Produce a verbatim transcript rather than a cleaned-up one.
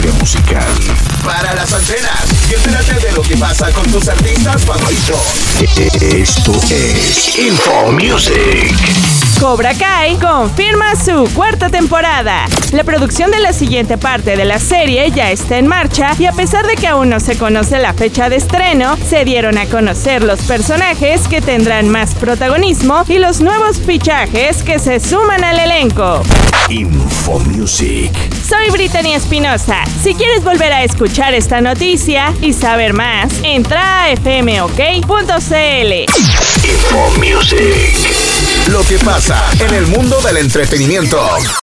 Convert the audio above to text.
industria musical. Para las antenas y entérate de lo que pasa con tus artistas favoritos. Esto es Info Music. Cobra Kai confirma su cuarta temporada. La producción de la siguiente parte de la serie ya está en marcha y a pesar de que aún no se conoce la fecha de estreno, se dieron a conocer los personajes que tendrán más protagonismo y los nuevos fichajes que se suman al elenco. Info Music. Soy Brittany Espinosa. Si quieres volver a escuchar esta noticia y saber más, entra a f m o k punto c l. Info Music. Lo que pasa en el mundo del entretenimiento.